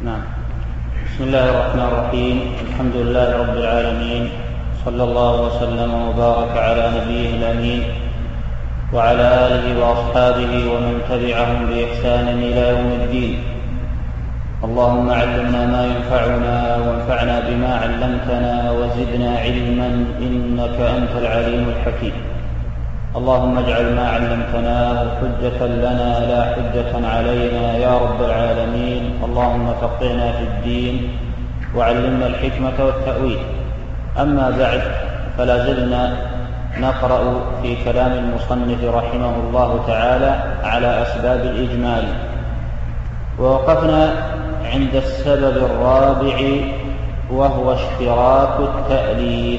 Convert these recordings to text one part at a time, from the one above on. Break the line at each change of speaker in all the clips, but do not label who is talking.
نعم. بسم الله الرحمن الرحيم. الحمد لله رب العالمين، صلى الله وسلم وبارك على نبيه الأمين وعلى آله وأصحابه ومن تبعهم بإحسان إلى يوم الدين. اللهم علمنا ما ينفعنا وانفعنا بما علمتنا وزدنا علما إنك أنت العليم الحكيم. اللهم اجعل ما علمتناه حجة لنا لا حجة علينا يا رب العالمين. اللهم فقهنا في الدين وعلمنا الحكمة والتأويل. أما بعد، فلا زلنا نقرأ في كلام المصنف رحمه الله تعالى على أسباب الإجمال، ووقفنا عند السبب الرابع وهو اشتراك التأليف.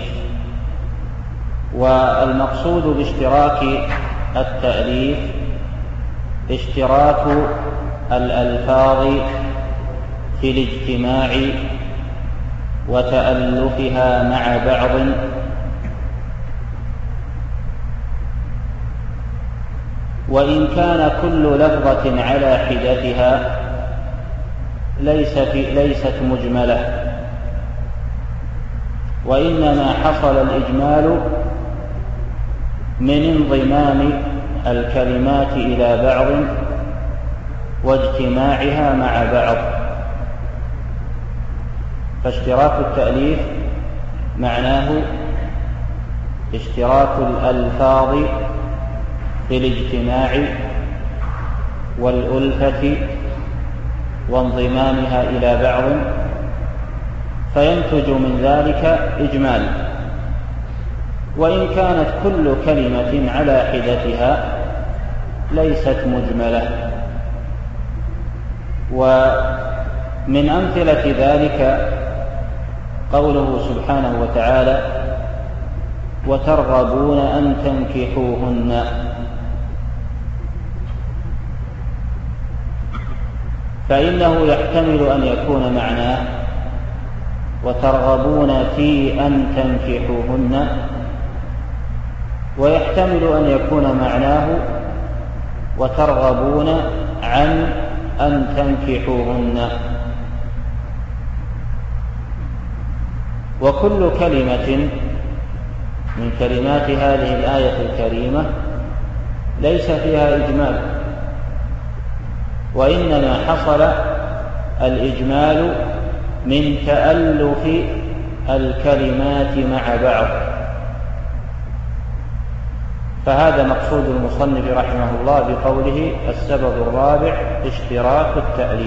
والمقصود باشتراك التأليف اشتراك الألفاظ في الاجتماع وتألفها مع بعض، وإن كان كل لفظة على حدتها ليست مجملة، وإنما حصل الإجمال من انضمام الكلمات إلى بعض واجتماعها مع بعض. فاشتراك التأليف معناه اشتراك الألفاظ في الاجتماع والألفة وانضمامها إلى بعض، فينتج من ذلك إجمال. وإن كانت كل كلمة على حدتها ليست مجملة. ومن أمثلة ذلك قوله سبحانه وتعالى: وترغبون أن تنكحوهن. فإنه يحتمل أن يكون معناه وترغبون في أن تنكحوهن، ويحتمل أن يكون معناه وترغبون عن أن تنكحوهن. وكل كلمة من كلمات هذه الآية الكريمة ليس فيها إجمال، وإنما حصل الإجمال من تألف الكلمات مع بعض. فهذا مقصود المصنف رحمه الله بقوله السبب الرابع اشتراك التأليف.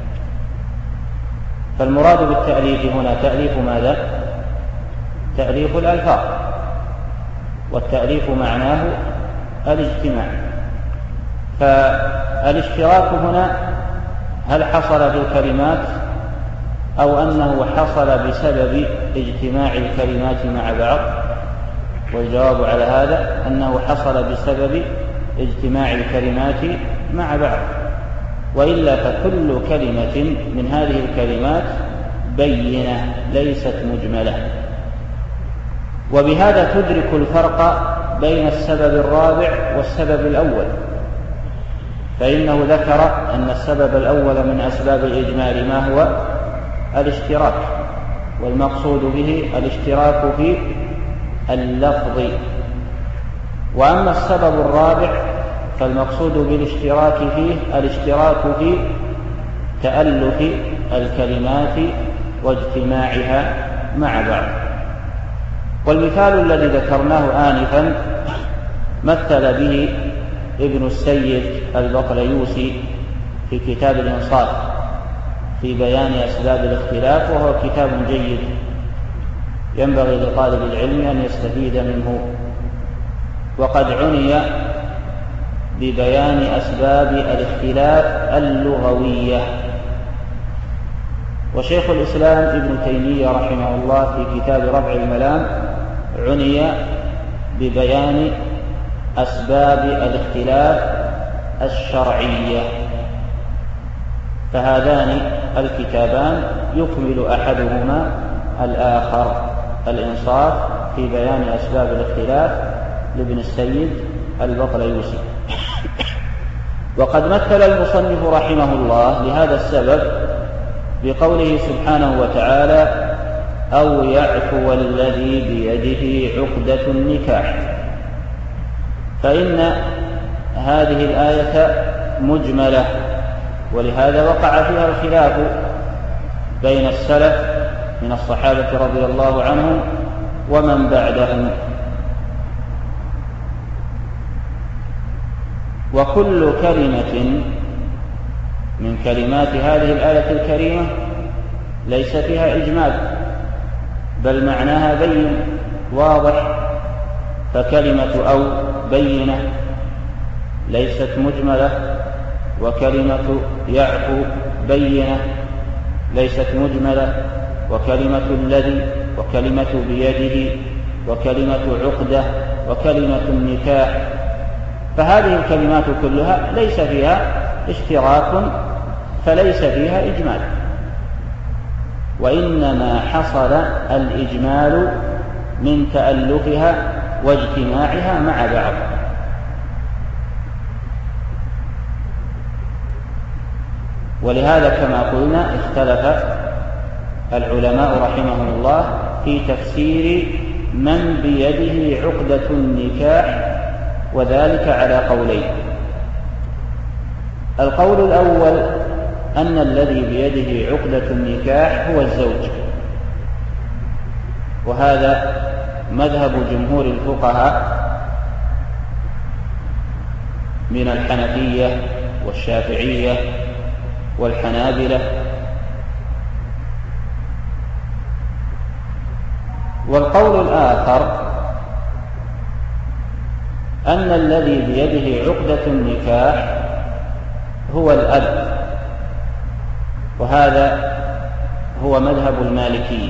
فالمراد بالتأليف هنا تأليف ماذا؟ تأليف الألفاظ، والتأليف معناه الاجتماع. فالاشتراك هنا هل حصل في الكلمات أو أنه حصل بسبب اجتماع الكلمات مع بعض؟ والجواب على هذا أنه حصل بسبب اجتماع الكلمات مع بعض، وإلا فكل كلمة من هذه الكلمات بينة ليست مجملة. وبهذا تدرك الفرق بين السبب الرابع والسبب الأول، فإنه ذكر أن السبب الأول من أسباب الإجمال ما هو؟ الاشتراك، والمقصود به الاشتراك في اللفظ. وأما السبب الرابع فالمقصود بالاشتراك فيه الاشتراك في تألف الكلمات واجتماعها مع بعض. والمثال الذي ذكرناه آنفا مثل به ابن السيد البطليوسي في كتاب الإنصاف في بيان أسباب الاختلاف، وهو كتاب جيد ينبغي لطالب العلم أن يستفيد منه. وقد عني ببيان أسباب الاختلاف اللغوية. وشيخ الإسلام ابن تيمية رحمه الله في كتاب رفع الملام عني ببيان أسباب الاختلاف الشرعية. فهذان الكتابان يكمل أحدهما الآخر، الإنصاف في بيان أسباب الاختلاف لابن السيد البطليوسي. وقد مثل المصنف رحمه الله لهذا السبب بقوله سبحانه وتعالى أو يعفو الذي بيده عقدة النكاح، فإن هذه الآية مجملة، ولهذا وقع فيها الخلاف بين السلف من الصحابة رضي الله عنهم ومن بعدهم. وكل كلمة من كلمات هذه الآية الكريمة ليس فيها إجمال، بل معناها بين واضح، فكلمة أو بينة ليست مجملة، وكلمة يعفو بينة ليست مجملة، وكلمة الذي وكلمة بيده وكلمة عقدة وكلمة النكاح، فهذه الكلمات كلها ليس فيها اشتراك، فليس فيها إجمال، وإنما حصل الإجمال من تألفها واجتماعها مع بعض. ولهذا كما قلنا اختلف العلماء رحمهم الله في تفسير من بيده عقدة النكاح، وذلك على قولين. القول الأول أن الذي بيده عقدة النكاح هو الزوج، وهذا مذهب جمهور الفقهاء من الحنفية والشافعية والحنابلة. والقول الآخر أن الذي بيده عقدة النكاح هو الأب، وهذا هو مذهب المالكية.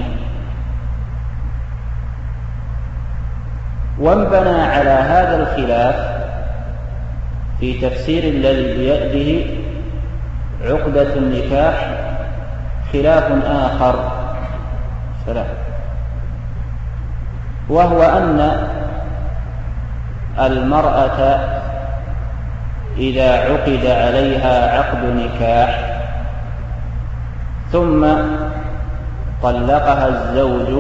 وانبنى على هذا الخلاف في تفسير الذي بيده عقدة النكاح خلاف آخر، وهو أن المرأة إذا عقد عليها عقد نكاح ثم طلقها الزوج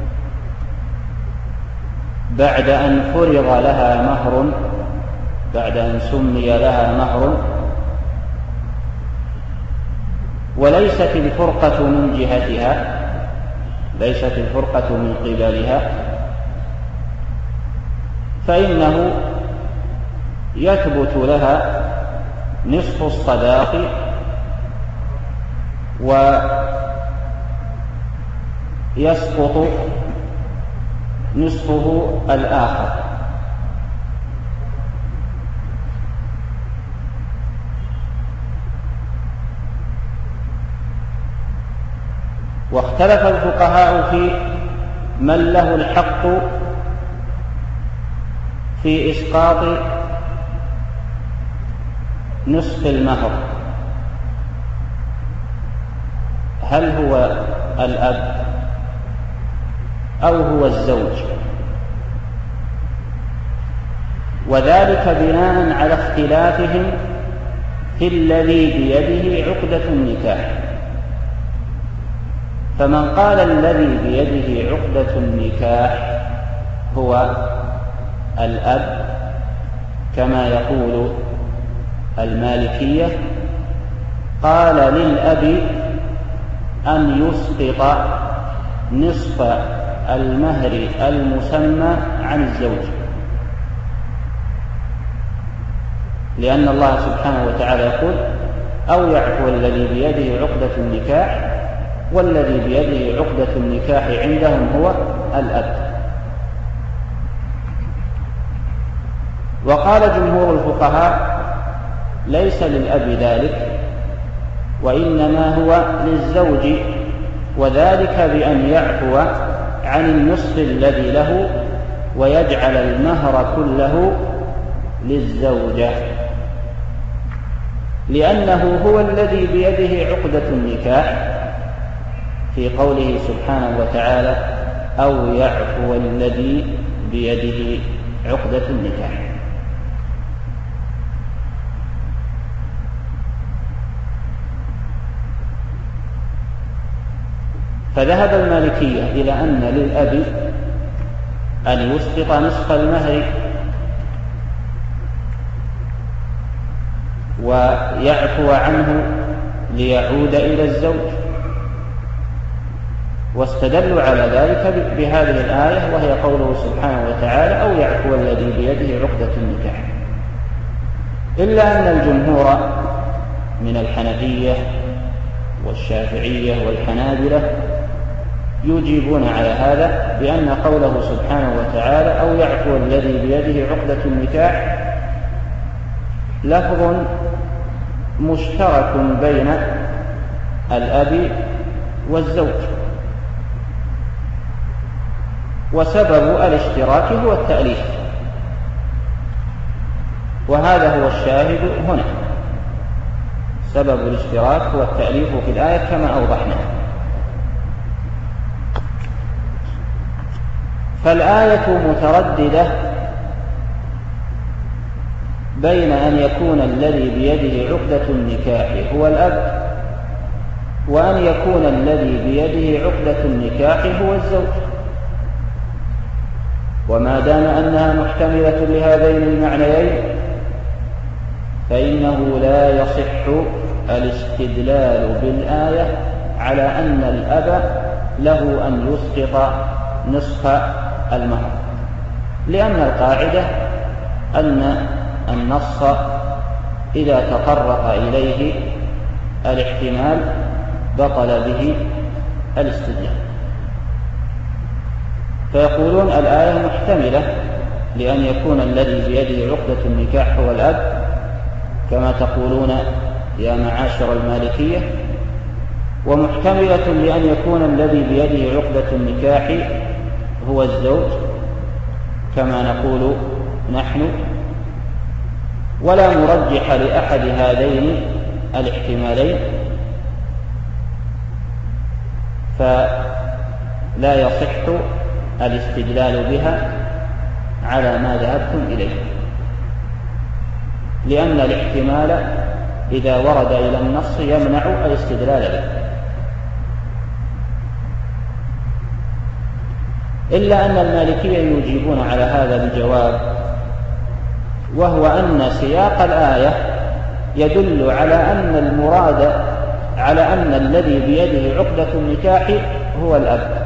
بعد أن فرض لها مهر، بعد أن سمي لها مهر، وليست الفرقة من جهتها، ليست الفرقة من قبلها، فإنه يثبت لها نصف الصداق ويسقط نصفه الآخر. واختلف الفقهاء في من له الحق في إسقاط نصف المهر، هل هو الأب أو هو الزوج، وذلك بناء على اختلافهم في الذي بيده عقدة النكاح. فمن قال الذي بيده عقدة النكاح هو الأب كما يقول المالكية، قال للأب أن يسقط نصف المهر المسمى عن الزوج، لأن الله سبحانه وتعالى يقول أو يعفو الذي بيده عقدة النكاح، والذي بيده عقدة النكاح عندهم هو الأب. وقال جمهور الفقهاء ليس للأب ذلك، وإنما هو للزوج، وذلك بأن يعفو عن النصف الذي له ويجعل المهر كله للزوجة، لأنه هو الذي بيده عقدة النكاح في قوله سبحانه وتعالى أو يعفو الذي بيده عقدة النكاح. فذهب المالكية إلى أن للأب أن يسقط نصف المهر ويعفو عنه ليعود إلى الزوج، واستدلوا على ذلك بهذه الآية وهي قوله سبحانه وتعالى أو يعفو الذي بيده عقدة النكاح. إلا أن الجمهور من الحنفية والشافعية والحنابلة يجيبون على هذا بأن قوله سبحانه وتعالى أو يعفو الذي بيده عقدة النكاح لفظ مشترك بين الأب والزوج، وسبب الاشتراك هو التأليف، وهذا هو الشاهد هنا، سبب الاشتراك هو التأليف في الآية كما أوضحنا. فالآية مترددة بين أن يكون الذي بيده عقدة النكاح هو الأب وأن يكون الذي بيده عقدة النكاح هو الزوج، وما دام أنها محتملة لهذين المعنيين فإنه لا يصح الاستدلال بالآية على أن الأب له أن يسقط نصف المهر، لأن القاعدة أن النص إذا تطرق إليه الاحتمال بطل به الاستدلال. فيقولون الآية محتملة لأن يكون الذي بيده عقدة النكاح هو الأب كما تقولون يا معاشر المالكية، ومحتملة لأن يكون الذي بيده عقدة النكاح هو الزوج كما نقول نحن، ولا مرجح لأحد هذين الاحتمالين، فلا يصح الاستدلال بها على ما ذهبتم إليه، لأن الاحتمال إذا ورد إلى النص يمنع الاستدلال به. إلا أن المالكية يجيبون على هذا بجواب، وهو أن سياق الآية يدل على أن المراد على أن الذي بيده عقدة النكاح هو الأب،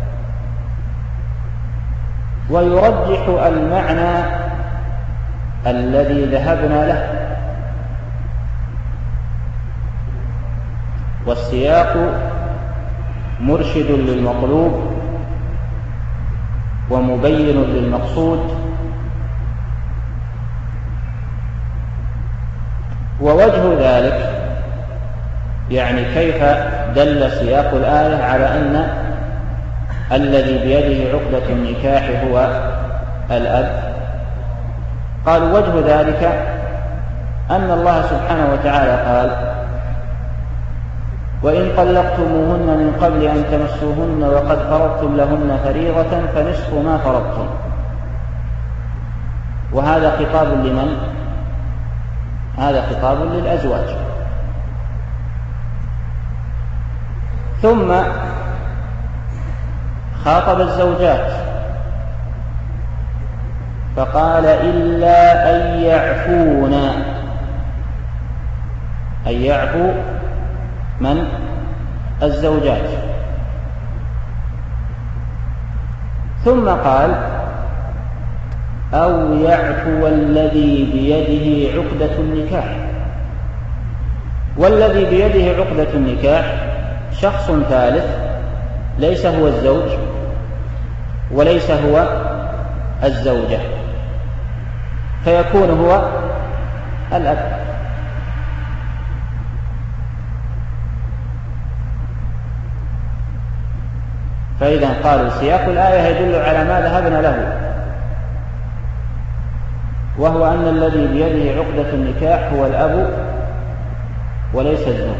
ويرجح المعنى الذي ذهبنا له، والسياق مرشد للمطلوب ومبين للمقصود. ووجه ذلك يعني كيف دل سياق الآية على أن الذي بيده عقدة النكاح هو الأب، قالوا وجه ذلك أن الله سبحانه وتعالى قال وإن طلقتموهن من قبل أن تمسوهن وقد فرضتم لهن فريضة فنصف ما فرضتم، وهذا خطاب لمن؟ هذا خطاب للأزواج. ثم خاطب الزوجات فقال إلا أن يعفون، أن يعفو من؟ الزوجات. ثم قال أو يعفو الذي بيده عقدة النكاح، والذي بيده عقدة النكاح شخص ثالث ليس هو الزوج وليس هو الزوجة، فيكون هو الأب. فإذا قالوا سياق الآية يدل على ما ذهبنا له، وهو أن الذي بيده عقدة النكاح هو الأب وليس الزوج.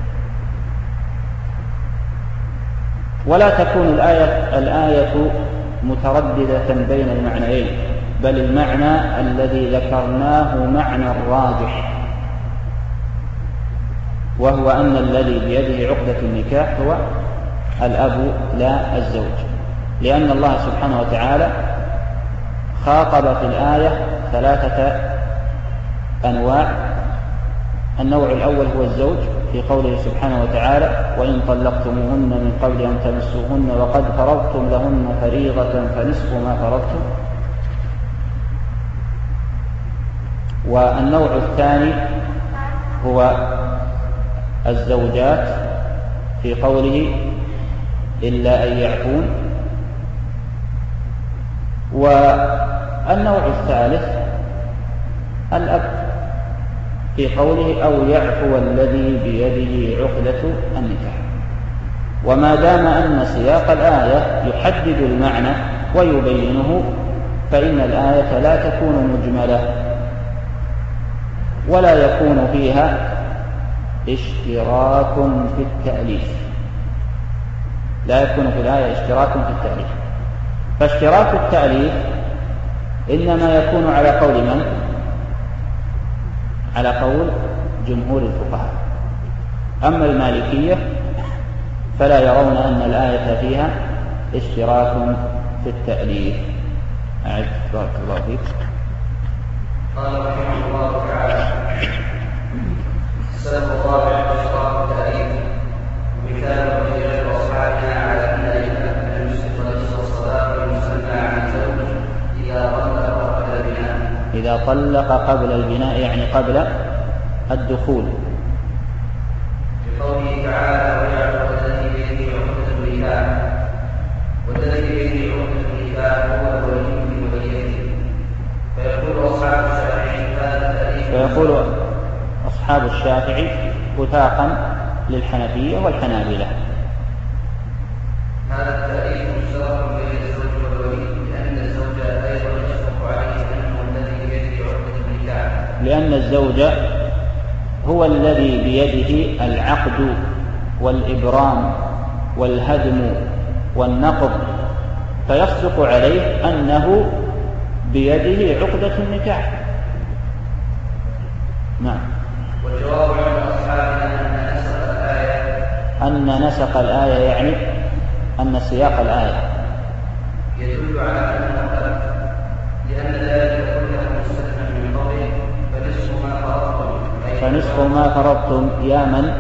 ولا تكون الآية مترددة بين المعنيين، بل المعنى الذي ذكرناه معنى راجح، وهو أن الذي بيده عقدة النكاح هو الأب لا الزوج، لأن الله سبحانه وتعالى خاطب في الآية 3 أنواع. النوع الأول هو الزوج في قوله سبحانه وتعالى: وإن طلقتموهن من قبل أن تمسوهن وقد فرضتم لهن فريضة فنصف ما فرضتم. والنوع الثاني هو الزوجات في قوله: إلا أن يعفون. والنوع الثالث الأب في قوله: أو يعفو الذي بيده عقدة النكاح. وما دام أن سياق الآية يحدد المعنى ويبينه فإن الآية لا تكون مجملة ولا يكون فيها اشتراك في التأليف، لا يكون في الآية اشتراك في التأليف. فاشتراك التأليف إنما يكون على قول من؟ على قول جمهور الفقهاء. أما المالكية فلا يرون أن الآية فيها اشتراك في التأليف. أعد بارك الله فيك.
قال رحمه الله تعالى: السبب الرابع اشتراك التأليف، ومثال رجال أصحابنا على أن المسلم وليس الصلاة المسمى عن الزوج إذا طلق قبل البناء،
يعني قبل الدخول.
بقوله تعالى: ويعفو الذي بيده عقدة النكاح، والذي بيده عقدة النكاح هو الولي بوليته. فيقول
أصحاب الشافعي وفاقا للحنفية والحنابلة:
هذا التأليف مشترك بين الزوج والولي، لأن الزوج أيضا يشرف عليه أنه الذي بيده عقدة النكاح،
لأن الزوج هو الذي بيده العقد والإبرام والهدم والنقض، فيصدق عليه أنه بيده عقدة النكاح. نعم.
والجواب عن أصحابنا
أن نسق الآية يعني أن سياق الآية
يدل على أنه قد، لأن ذلك كله مستثنى من قوله:
فنصف ما فرضتم يا من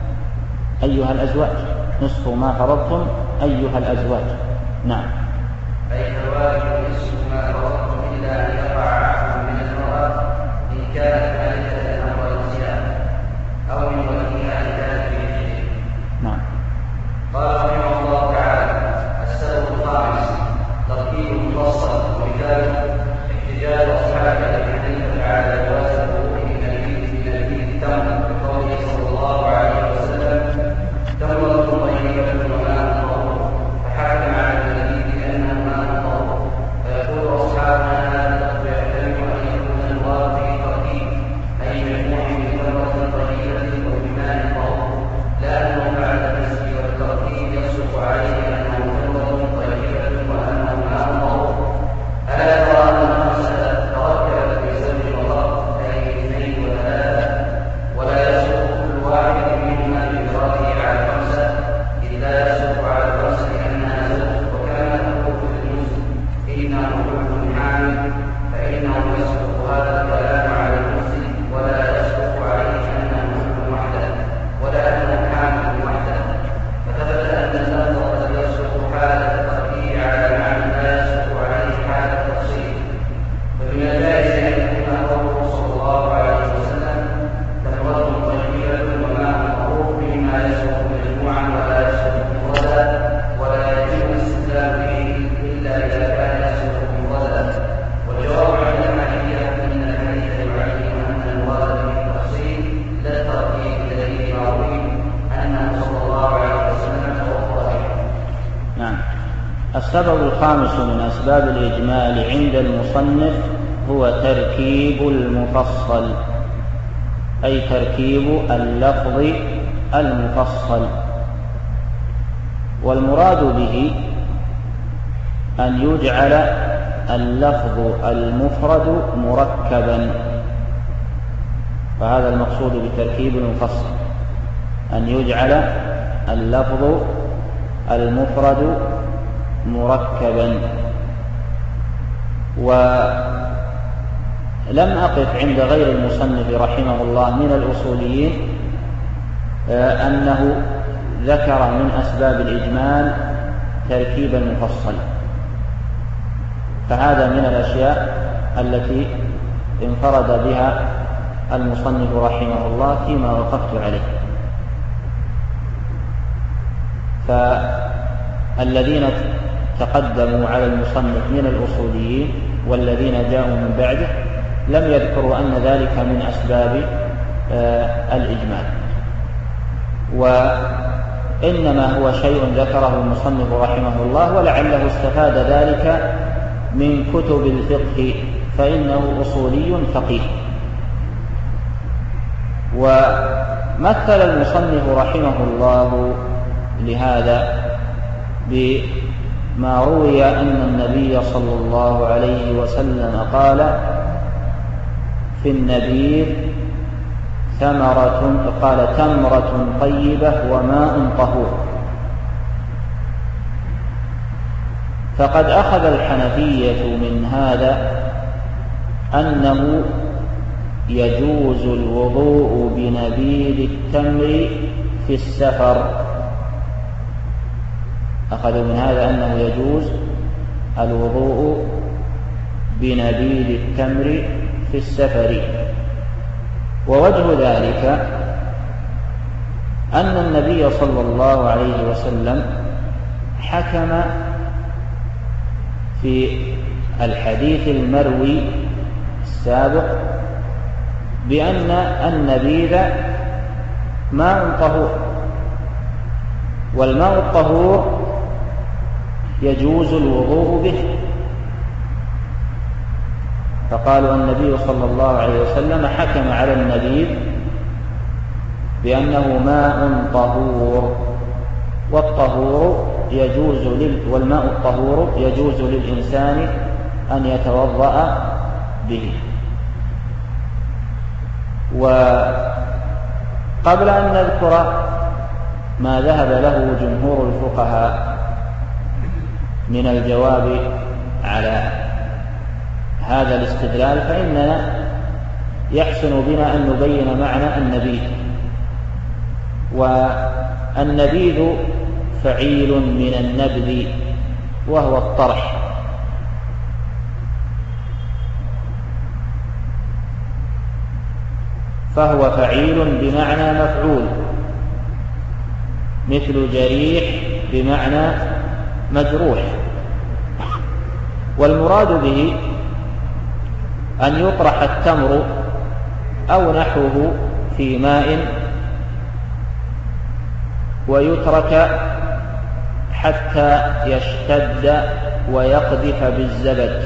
أيها الأزواج، نصف ما فرضتم أيها الأزواج. نعم.
أي الواجب نصف ما فرضتم إلا أن يقع عفو من المرأة إن كانت مالكة أمر النسيان أو من وليها إن كانت بيده.
نعم.
قال رحمه الله تعالى: السبب الخامس تركيب مفصل، ومثاله احتجاج أصحاب أبي حنيفة على جواز الوضوء من نبيذ التمر بقوله صلى الله عليه وسلم: تمرة طيبة وماء طهور، فحكم على النبيذ بأنه ماء طهور. فيقول أصحابنا: هذا الأمر يحتمل أن يكون المراد به تركيب، أي مجموع من تمرة طيبة وبماء طهور، لأنه بعد المسح والتركيب يصدق عليه أنه تمرة طيبة وأنه ماء طهور. ألا ترى أن خمسة تركبت بزوج وضرب، أي اثنين وثلاثة، ولا يصدق كل واحد منهما بإفراده على خمسة، إذ لا يصدق على الخمسة لأنها زوج. وكما تقول في المسلم: إنه كل حامل، فإنه يصدق هذا الكلام على المسلم، ولا يصدق عليه أنه كل وحده، ولا أنه حامل وحده. فثبت أن اللفظ قد يصدق حالة التركيب على معنى لا يصدق عليه حالة التفصيل. فمن الجائز أن يكون قوله صلى الله عليه وسلم: تمرة طيبة وماء طهور، مما يصدق مجموعا ولا يصدق مفردا، ولا يجوز الاستدلال به إلا إذا كان يصدق مفردا. والجواب عن المالكية أن الحديث يعين أن المراد بالتفصيل لا التركيب الذي معروف أنه صلى الله عليه وسلم توفر.
نعم. السبب الخامس من أسباب الإجمال عند المصنف هو تركيب المفصل، أي تركيب اللفظ المفصل. والمراد به أن يجعل اللفظ المفرد مركبا، فهذا المقصود بتركيب المفصل، أن يجعل اللفظ المفرد مركبا. ولم أقف عند غير المصنف رحمه الله من الأصوليين أنه ذكر من أسباب الإجمال تركيب المفصل، فهذا من الأشياء التي انفرد بها المصنف رحمه الله فيما وقفت عليه. فالذين تقدموا على المصنف من الأصوليين والذين جاءوا من بعده لم يذكروا أن ذلك من أسباب الإجمال، وإنما هو شيء ذكره المصنف رحمه الله ولعله استفاد ذلك من كتب الفقه، فإنه أصولي فقيه. ومثل المصنف رحمه الله لهذا بما روي أن النبي صلى الله عليه وسلم قال في النبيذ تمرة طيبة وماء طهور. فقد أخذ الحنفية من هذا أنه يجوز الوضوء بنبيذ التمر في السفر. أخذوا من هذا أنه يجوز الوضوء بنبيذ التمر في السفر. ووجه ذلك أن النبي صلى الله عليه وسلم حكم في الحديث المروي السابق بأن النبيذ ماء طهور، والماء الطهور يجوز الوضوء به، فقالوا النبي صلى الله عليه وسلم حكم على النبيذ بأنه ماء طهور، والماء الطهور يجوز للإنسان أن يتوضأ به. وقبل أن نذكر ما ذهب له جمهور الفقهاء من الجواب على هذا الاستدلال، فإننا يحسن بنا أن نبين معنى النبيذ. والنبيذ فعيل من النبذ وهو الطرح، فهو فعيل بمعنى مفعول، مثل جريح بمعنى مجروح. والمراد به أن يطرح التمر أو نحوه في ماء ويترك حتى يشتد ويقذف بالزبد،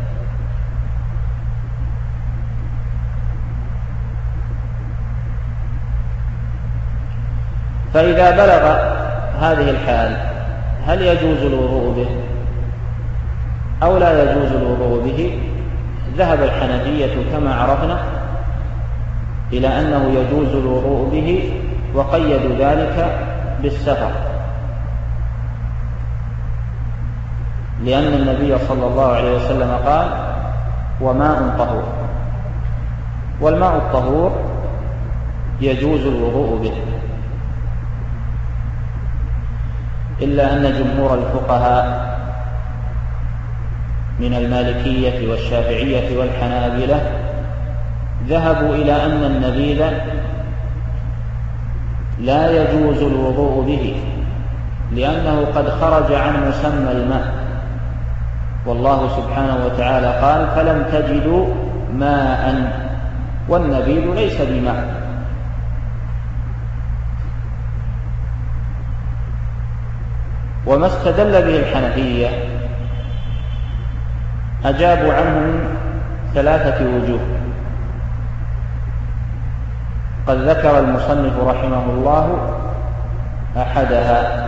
فإذا بلغ هذه الحال هل يجوز الوضوء به أو لا يجوز الوضوء به؟ ذهب الحنفية كما عرفنا إلى أنه يجوز الوضوء به، وقيدوا ذلك بالسفر، لأن النبي صلى الله عليه وسلم قال وماء طهور، والماء الطهور يجوز الوضوء به. إلا أن جمهور الفقهاء من المالكية والشافعية والحنابلة ذهبوا إلى أن النبيذ لا يجوز الوضوء به، لأنه قد خرج عن مسمى الماء، والله سبحانه وتعالى قال فلم تجدوا ماء، والنبيذ ليس بماء. وما استدل به الحنفية أجابوا عنه من 3 وجوه، قد ذكر المصنف رحمه الله أحدها.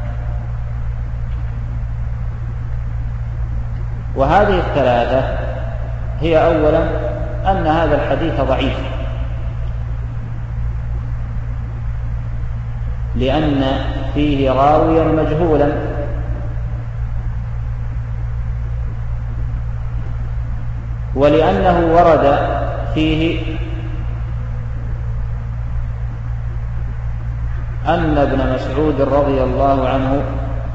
وهذه ال3 هي أولا أن هذا الحديث ضعيف، لأن فيه راويا مجهولا، ولأنه ورد فيه أن ابن مسعود رضي الله عنه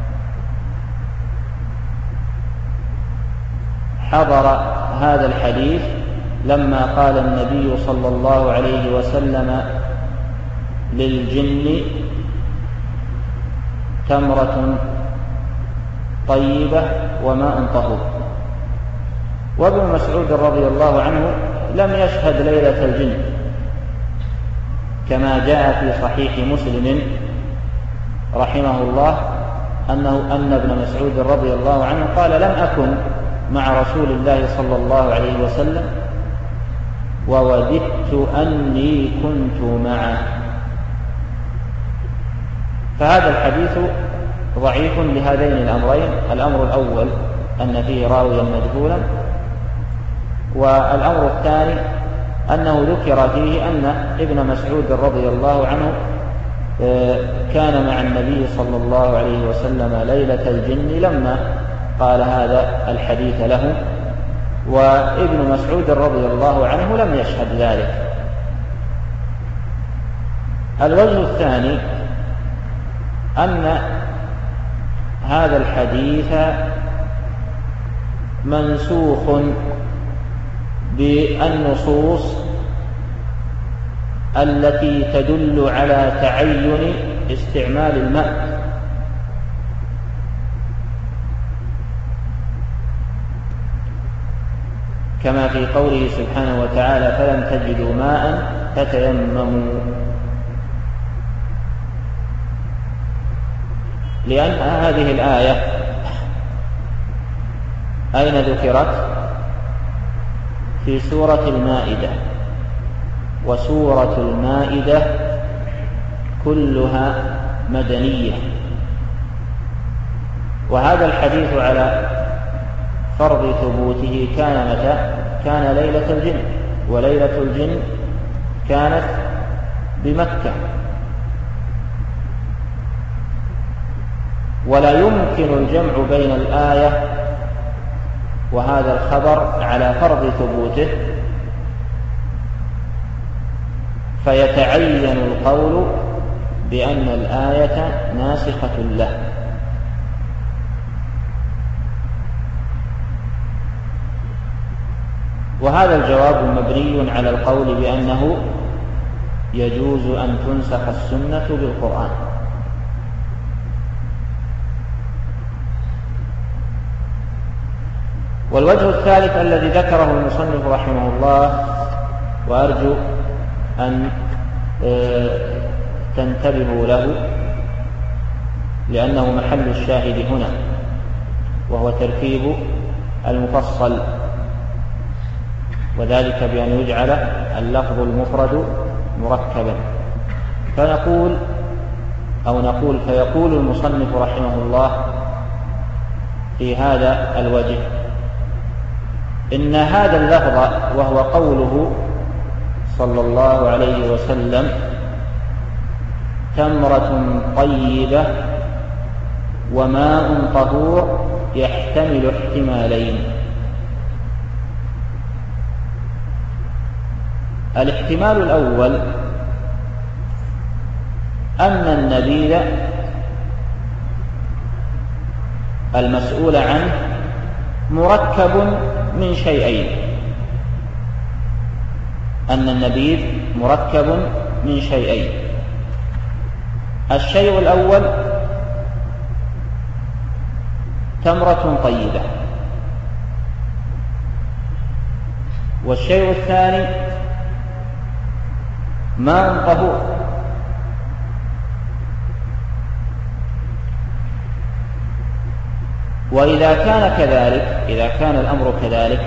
حضر هذا الحديث لما قال النبي صلى الله عليه وسلم للجن: تمرة طيبة وماء طهور. وابن مسعود رضي الله عنه لم يشهد ليلة الجن، كما جاء في صحيح مسلم رحمه الله أن ابن مسعود رضي الله عنه قال: لم أكن مع رسول الله صلى الله عليه وسلم ووددت أني كنت معه. فهذا الحديث ضعيف لهذين الأمرين: الأمر الأول أن فيه راويا مجهولا، والأمر الثاني أنه ذكر فيه أن ابن مسعود رضي الله عنه كان مع النبي صلى الله عليه وسلم ليلة الجن لما قال هذا الحديث له، وابن مسعود رضي الله عنه لم يشهد ذلك. الوجه الثاني أن هذا الحديث منسوخ بالنصوص التي تدل على تعين استعمال الماء، كما في قوله سبحانه وتعالى: فلم تجدوا ماء فتيمموا. لأن هذه الآية أين ذكرت؟ في سورة المائدة، وسورة المائدة كلها مدنية، وهذا الحديث على فرض ثبوته كان متى؟ كان ليلة الجن، وليلة الجن كانت بمكة، ولا يمكن الجمع بين الآية وهذا الخبر على فرض ثبوته، فيتعين القول بأن الآية ناسخة له. وهذا الجواب مبني على القول بأنه يجوز أن تنسخ السنة بالقرآن. والوجه الثالث الذي ذكره المصنف رحمه الله، وأرجو أن تنتبهوا له لأنه محل الشاهد هنا، وهو تركيب المفصل، وذلك بأن يجعل اللفظ المفرد مركبا. فيقول المصنف رحمه الله في هذا الوجه: إن هذا اللفظ، وهو قوله صلى الله عليه وسلم: تمرة طيبة وماء طهور، يحتمل احتمالين. الاحتمال الأول أن النبيذ المسؤول عنه مركب من شيئين، أن النبيذ مركب من شيئين: الشيء الأول تمرة طيبة، والشيء الثاني ماء طهور. وإذا كان كذلك، إذا كان الأمر كذلك،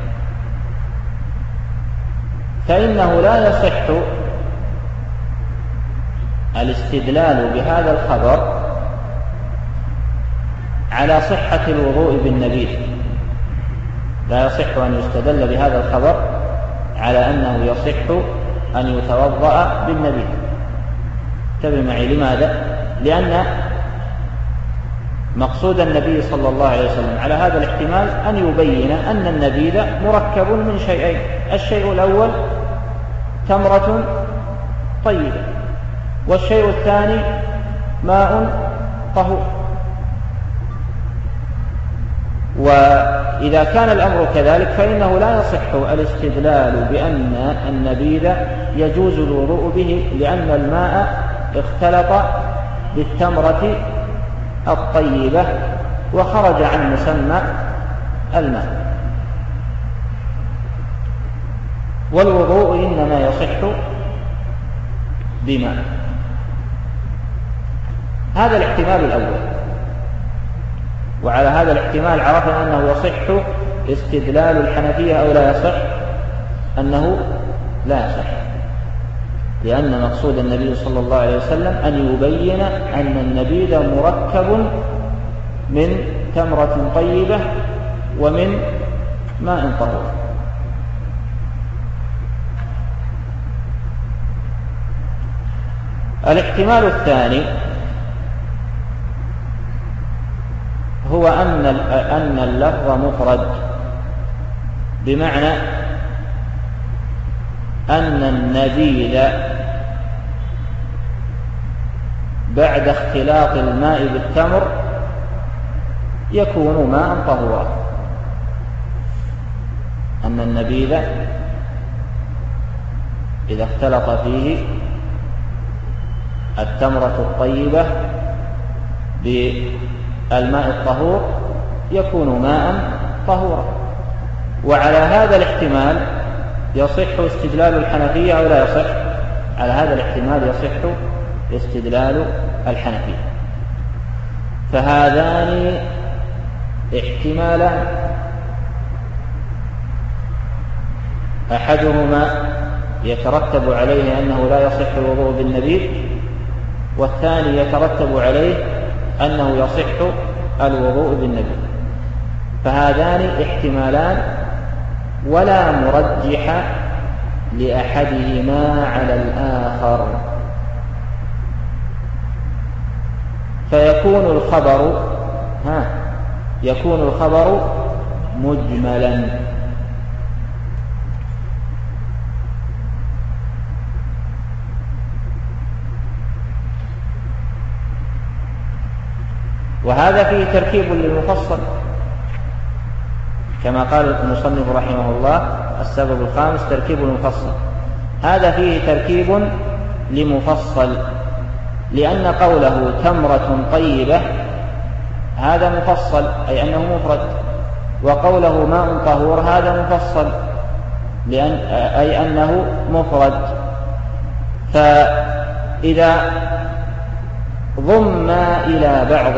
فإنه لا يصح الاستدلال بهذا الخبر على صحة الوضوء بالنبيذ. لا يصح أن يستدل بهذا الخبر على أنه يصح أن يتوضأ بالنبيذ. انتبه معي، لماذا؟ لأن مقصود النبي صلى الله عليه وسلم على هذا الاحتمال أن يبين أن النبيذ مركب من شيئين: الشيء الأول تمرة طيبة، والشيء الثاني ماء طهور. وإذا كان الأمر كذلك فإنه لا يصح الاستدلال بأن النبيذ يجوز الوضوء به، لأن الماء اختلط بالتمرة الطيبة وخرج عن مسمى الماء، والوضوء إنما يصح بماء. هذا الاحتمال الأول، وعلى هذا الاحتمال عرفنا أنه يصح استدلال الحنفية أو لا يصح، أنه لا يصح، لأن مقصود النبي صلى الله عليه وسلم أن يبين أن النبيذ مركب من تمرة طيبة ومن ماء طهور. الاحتمال الثاني هو أن اللفظ مفرد، بمعنى أن النبيذ بعد اختلاط الماء بالتمر يكون ماء طهورا، أن النبيذ إذا اختلط فيه التمرة الطيبة بالماء الطهور يكون ماء طهورا. وعلى هذا الاحتمال يصح استدلال الحنفية أو لا يصح؟ على هذا الاحتمال يصح استدلال الحنفية. فهذان احتمالان، أحدهما يترتب عليه أنه لا يصح الوضوء بالنبيذ، والثاني يترتب عليه أنه يصح الوضوء بالنبيذ. فهذان احتمالان ولا مرجح لأحدهما على الآخر، فيكون الخبر مجملا. وهذا فيه تركيب للمفصل، كما قال المصنف رحمه الله: السبب الخامس تركيب المفصل. هذا فيه تركيب لمفصل، لأن قوله تمرة طيبة هذا مفصل، أي أنه مفرد، وقوله ماء طهور هذا مفصل، أي أنه مفرد. فإذا ضم إلى بعض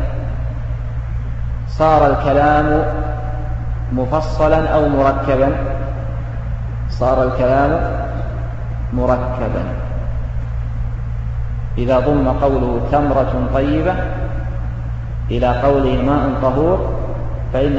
صار الكلام مفصلا أو مركبا، صار الكلام مركبا. إذا ضم قوله تمرة طيبة إلى قوله ماء طهور فإن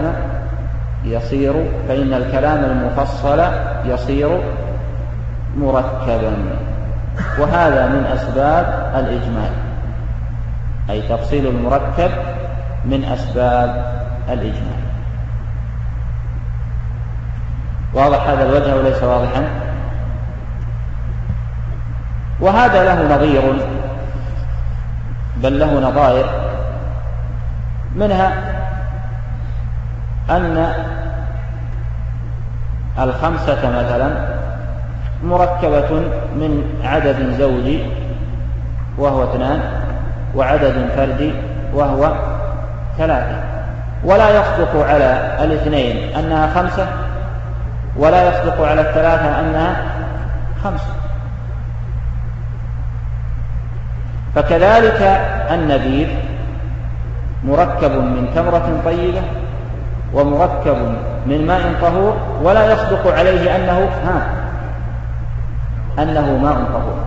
الكلام المفصل يصير مركبا. وهذا من أسباب الإجمال، أي تفصيل المركب من أسباب الإجمال. واضح هذا الوجه وليس واضحا؟ وهذا له نظير، بل له نظائر، منها أن الخمسة مثلا مركبة من عدد زوجي وهو 2، وعدد فردي وهو 3، ولا يصدق على 2 أنها 5، ولا يصدق على 3 أنها 5. فكذلك النبيذ مركب من تمرة طيبة ومركب من ماء طهور، ولا يصدق عليه أنه ماء طهور.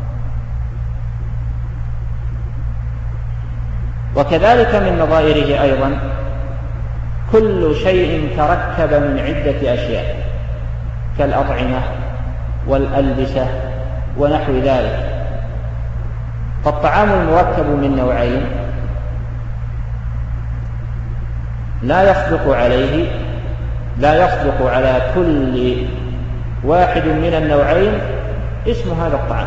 وكذلك من نظائره أيضا كل شيء تركب من عدة أشياء كالأطعمة والألبسة ونحو ذلك. فالطعام المركب من نوعين: لا يصدق على كل واحد من النوعين اسم هذا الطعام.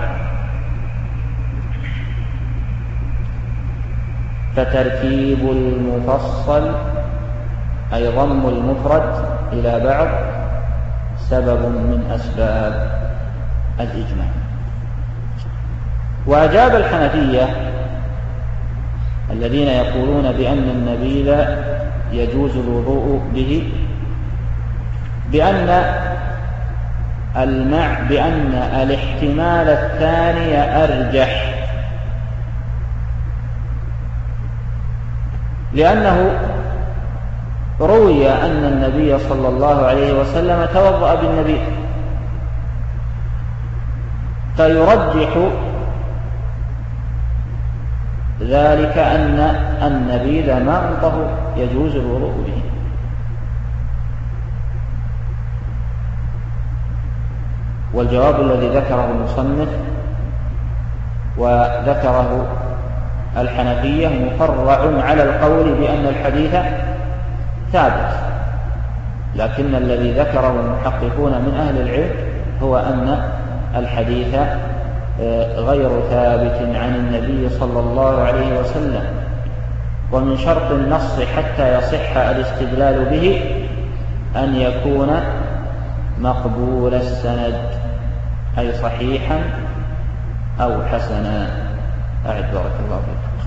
فتركيب المفصل أي ضم المفرد إلى بعض سبب من أسباب الإجماع. وأجاب الحنفية الذين يقولون بأن النبيذ يجوز الوضوء به بأن الاحتمال الثاني أرجح، لأنه روي أن النبي صلى الله عليه وسلم توضأ بالنبيذ، فيرجح ذلك أن النبيذ ماء طهور يجوز الوضوء به. والجواب الذي ذكره المصنف وذكره الحنفية مفرع على القول بأن الحديث ثابت، لكن الذي ذكره المحققون من أهل العلم هو أن الحديث غير ثابت عن النبي صلى الله عليه وسلم. ومن شرط النص حتى يصح الاستدلال به أن يكون مقبول السند، أي صحيحا أو حسنا. أعد بارك الله فيك.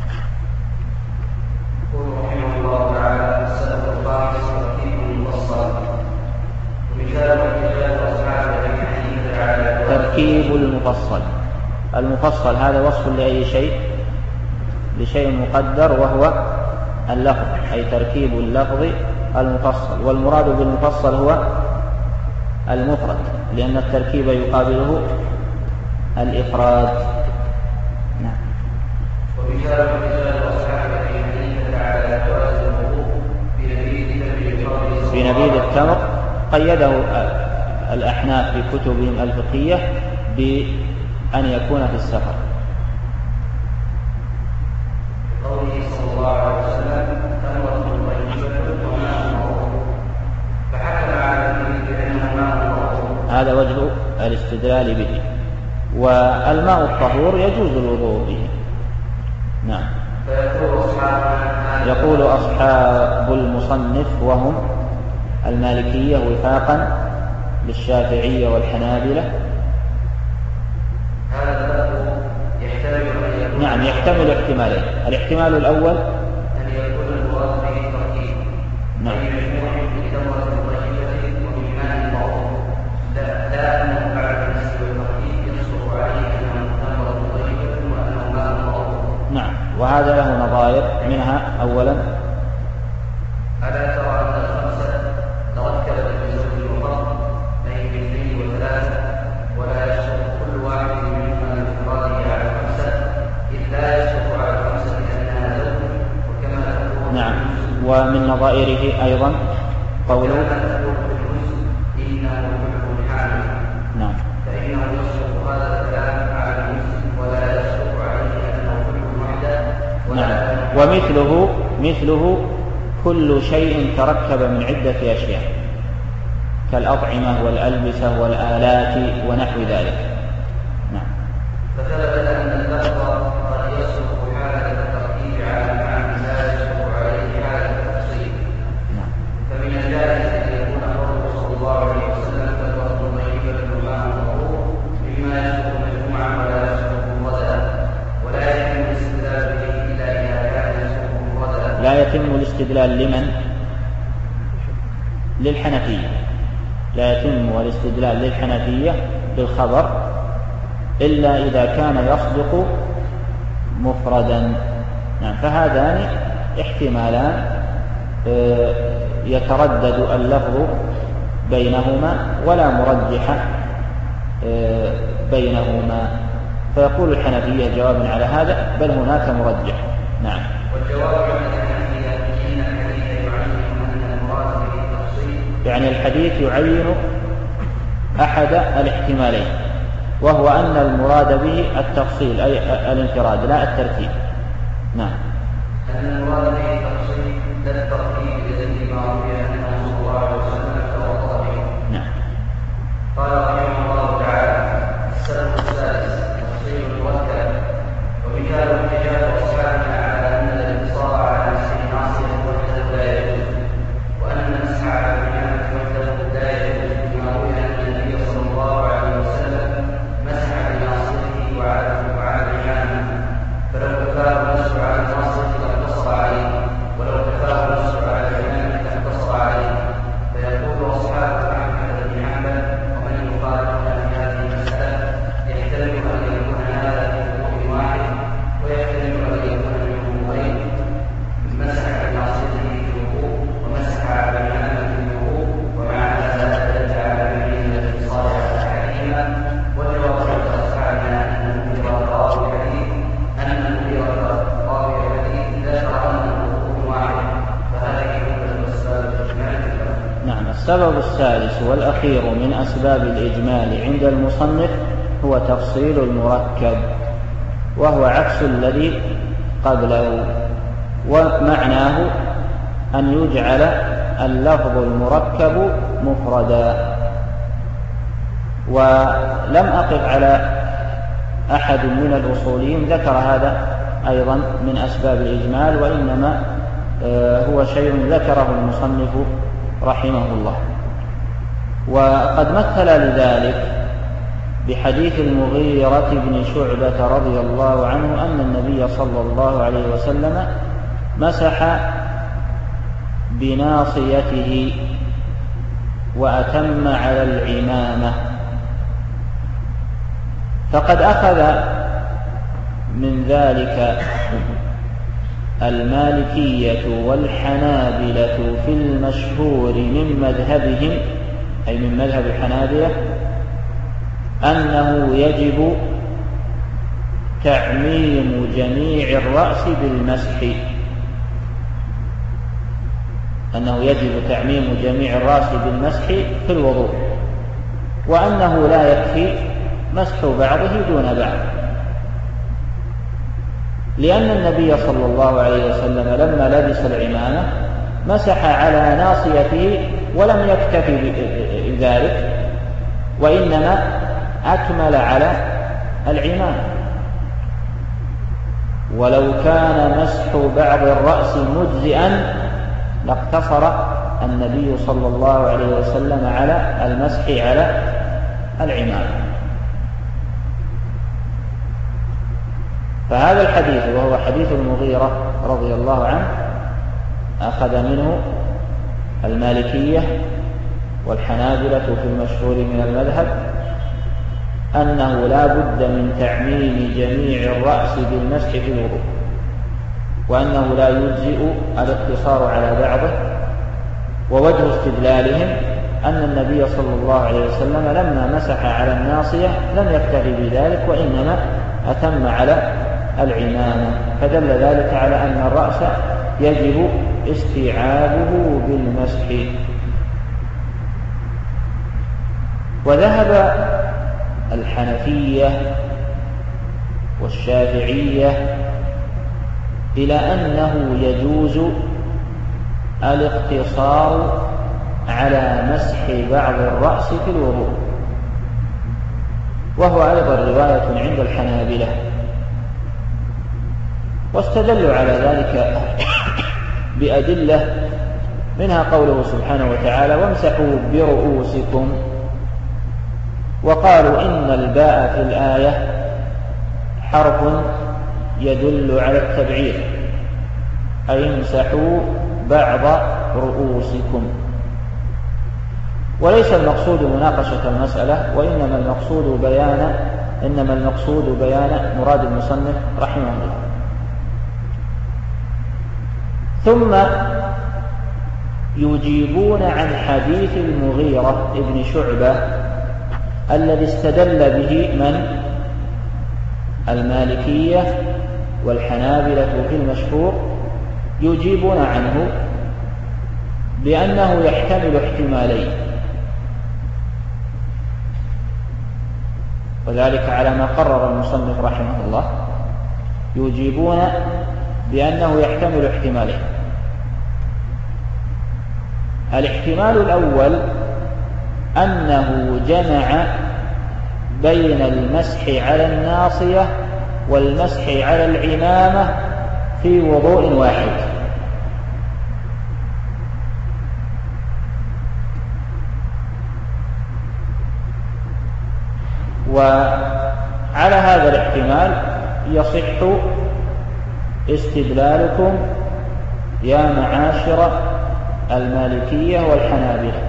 يقول رحمه الله تعالى: السبب الخامس ترتيب المفصل، ومثال احتجاج أصحاب أبي حنيفة على
تركيب المفصل. المفصل هذا وصف لأي شيء؟ لشيء مقدر وهو اللفظ، أي تركيب اللفظ المفصل. والمراد بالمفصل هو المفرد، لأن التركيب يقابله الإفراد. نعم.
ومثال احتجاج أصحاب أبي حنيفة على جواز الوضوء
بنبيذ التمر قيده الأحناف في كتبهم الفقهية بأن يكون في السفر.
قوله صلى الله عليه وسلم: تمرة طيبة وماء طهور، فحكم على النبي بأنه ماء طهور.
هذا وجه الاستدلال به. والماء الطهور يجوز الوضوء به. نعم. يقول أصحاب المصنف وهم المالكية وفاقا للشافعية والحنابلة. نعم، يحتمل احتمالين. الاحتمال الأول
أن يكون المراد به التركيب،
نعم،
بتمرة طيبة وبماء طهور، لا أنه بعد النسل والتركيب يصدق عليه أنه تمرة طيبة وأنه ماء طهور.
نعم، وهذا له نظائر. منها أولا:
ألا ترى أن الخمسة تركبت بزوج وفرد أي باثنين وثلاثة، ولا يشرف كل واحد منهما بانفراده على الخمسة، إذ لا يشرف على الخمسة لأنها زوج، وكما تقول.
نعم. ومن نظائره أيضا قوله:
إنه يحب الحامل.
نعم.
فإنه يصرف هذا الكلام على المسلم ولا يصرف عليه أنه كل وحده.
نعم. ومثله كل شيء تركب من عدة أشياء كالأطعمة والألبسة والآلات ونحو ذلك. نعم.
فثبت أن اللفظ قد يصرف حالة التركيب على معنى لا يصرف عليه حالة التفصيل.
نعم.
فمن الجائز أن يكون قوله صلى الله عليه وسلم: تمرة طيبة وماء طهور، بما يصرف مجموعا ولا يصرف مفردا، ولا يتم الاستدلال به إلا إذا كان يصرف مفردا.
لا يتم الاستدلال لمن؟ للحنفية. لا يتم الاستدلال للحنفية بالخبر إلا إذا كان يصدق مفردا. نعم. فهذان احتمالان يتردد اللفظ بينهما ولا مرجح بينهما. فيقول الحنفية جوابا على هذا: بل هناك مرجح. نعم.
والجواب عن الحنفية إن الحديث يعين أن المراد به التفصيل،
يعني الحديث يعين أحد الاحتمالين، وهو أن المراد به التفصيل أي الانفراد لا الترتيب. نعم.
أن المراد به التفصيل لا الترتيب الذي
السبب السادس والأخير من أسباب الإجمال عند المصنف هو تفصيل المركب، وهو عكس الذي قبله، ومعناه أن يجعل اللفظ المركب مفردا. ولم أقف على أحد من الأصوليين ذكر هذا أيضا من أسباب الإجمال، وإنما هو شيء ذكره المصنف رحمه الله. وقد مثل لذلك بحديث المغيرة بن شعبة رضي الله عنه أن النبي صلى الله عليه وسلم مسح بناصيته وأتم على العمامة، فقد أخذ من ذلك المالكية والحنابلة في المشهور من مذهبهم، أي من مذهب الحنابلة، أنه يجب تعميم جميع الرأس بالمسح، أنه يجب تعميم جميع الرأس بالمسح في الوضوء، وأنه لا يكفي مسح بعضه دون بعض، لأن النبي صلى الله عليه وسلم لما لبس العمامة مسح على ناصيته ولم يكتفي بذلك، وإنما أكمل على العمامة. ولو كان مسح بعض الرأس مجزئا لاقتصر النبي صلى الله عليه وسلم على المسح على العمامة. فهذا الحديث وهو حديث المغيرة رضي الله عنه أخذ منه المالكية والحنابلة في المشهور من المذهب أنه لا بد من تعميم جميع الرأس بالمسح في الوضوء، وأنه لا يجزئ الاقتصار على بعضه. ووجه استدلالهم أن النبي صلى الله عليه وسلم لما مسح على الناصية لم يكتفي بذلك، وإنما أتم على العمامة، فدل ذلك على أن الرأس يجب استيعابه بالمسح. وذهب الحنفية والشافعية إلى أنه يجوز الاقتصار على مسح بعض الرأس في الوضوء، وهو أيضا رواية عند الحنابلة، واستدلوا على ذلك بأدلة منها قوله سبحانه وتعالى وامسحوا برؤوسكم، وقالوا إن الباء في الآية حرف يدل على التبعير، أي امسحوا بعض رؤوسكم. وليس المقصود مناقشة المسألة، وإنما المقصود بيان مراد المصنف رحمه الله. ثم يجيبون عن حديث المغيرة ابن شعبة الذي استدل به من المالكية والحنابلة في المشهور، يجيبون عنه بأنه يحتمل احتمالين، وذلك على ما قرر المصنف رحمه الله، يجيبون بأنه يحتمل احتمالين. الاحتمال الأول أنه جمع بين المسح على الناصية والمسح على العمامة في وضوء واحد، وعلى هذا الاحتمال يصح استدلالكم يا معاشر المالكية والحنابلة.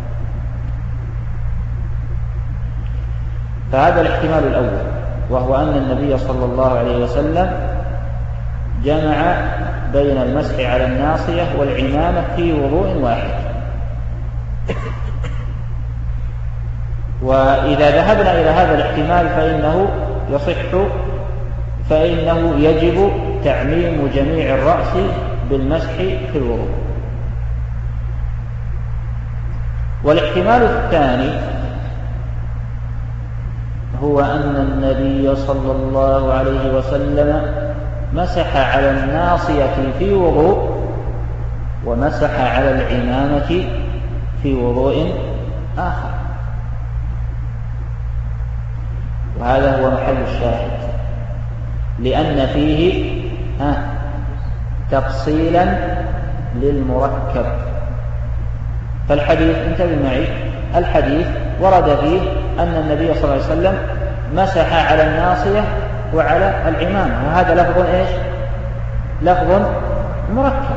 فهذا الاحتمال الأول، وهو أن النبي صلى الله عليه وسلم جمع بين المسح على الناصية والعمامة في وضوء واحد. وإذا ذهبنا إلى هذا الاحتمال فإنه يجب تعميم جميع الرأس بالمسح في الوضوء. والاحتمال الثاني هو أن النبي صلى الله عليه وسلم مسح على الناصية في وضوء ومسح على العمامة في وضوء آخر، وهذا هو محل الشاهد، لأن فيه تفصيلا للمركب. فالحديث، انتبه معي، الحديث ورد فيه أن النبي صلى الله عليه وسلم مسح على الناصية وعلى العمامة، وهذا لفظ إيش؟ لفظ مركب.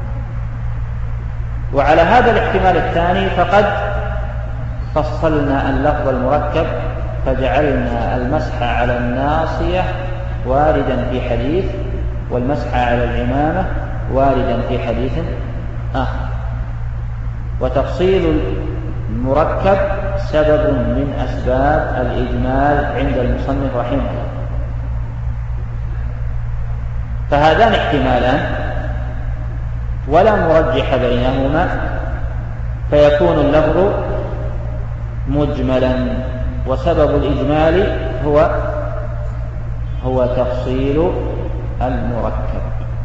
وعلى هذا الاحتمال الثاني فقد فصلنا اللفظ المركب فجعلنا المسح على الناصية واردا في حديث، والمسح على العمامة واردا في حديث آخر. وتفصيل المركب سبب من أسباب الإجمال عند المصنف رحمه الله. فهذان احتمالان ولا مرجح بينهما، فيكون اللفظ مجملا، وسبب الإجمال هو تفصيل المركب.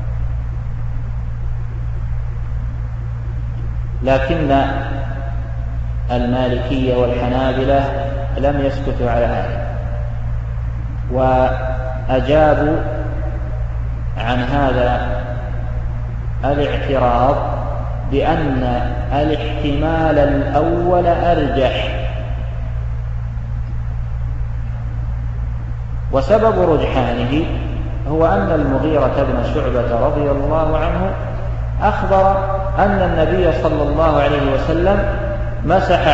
لكن المالكية والحنابلة لم يسكتوا على هذا، وأجابوا عن هذا الاعتراض بأن الاحتمال الأول أرجح، وسبب رجحانه هو أن المغيرة بن شعبة رضي الله عنه أخبر أن النبي صلى الله عليه وسلم مسح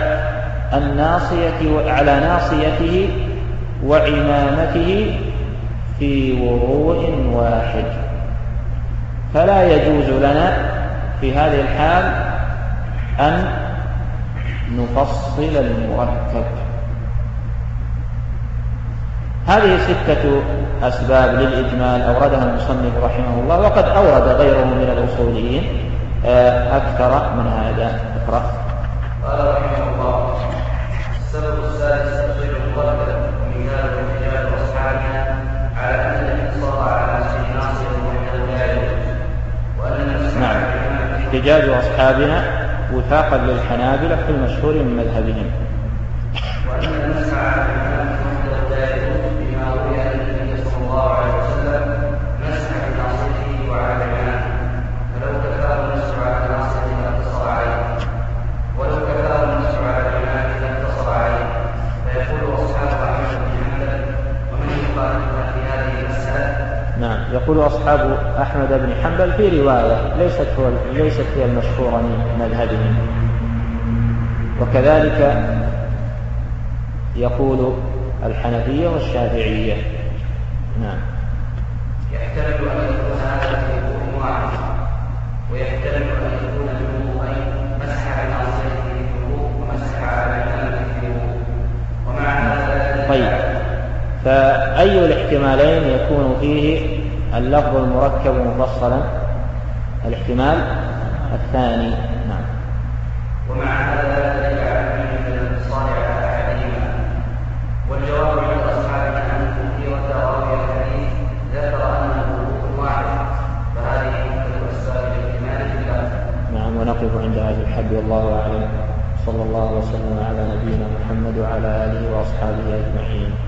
على ناصيته وعمامته في وضوء واحد، فلا يجوز لنا في هذه الحال أن نفصل المركب. هذه 6 أسباب للإجمال أوردها المصنف رحمه الله، وقد أورد غيره من الأصوليين أكثر من هذا. اقرأ.
قال رحمه الله: السبب السادس تفصيل المركب مثال الاحتجاج واصحابنا على ان الاقتصار على ناصيه وحده لا يجوز، وان
نعم، احتجاج اصحابنا وفاقا للحنابلة في المشهور من مذهبهم،
وان المسح على الامام وحده لا يجوز بما روي ان النبي صلى الله عليه وسلم مسح بناصيته وعلى الامام، فلو كفاه المسح على ناصيته لاقتصر عليه، ولو كفاه المسح على الامام لاقتصر عليه. فيقول اصحاب احمد بن حنبل ومن يخالفنا في هذه المساله.
نعم، يقول أصحاب أحمد بن حنبل في رواية ليست هي المشهورة من مذهبهم، وكذلك يقول الحنفية والشافعية. نعم.
يحتمل أن يكون هذا في وضوء واحد، ويحتمل أن يكون الوضوءين مسح على ناصيته في وضوء ومسح على الإمامة في وضوء، ومع هذا.
طيب، فأي الاحتمالين يكون فيه اللفظ المركب مفصلا؟ الاحتمال الثاني. نعم.
ومع هذا لا دليل على أن الاقتصار على أحدهما، والجواب عند أصحابنا أن المغيرة راوي الحديث ذكر أنه وضوء واحد، فهذه ممكن أسباب الاحتمال في اللفظ.
نعم، ونقف عند هذا الحد، والله أعلم. صلى الله وسلم على نبينا محمد وعلى آله وأصحابه أجمعين.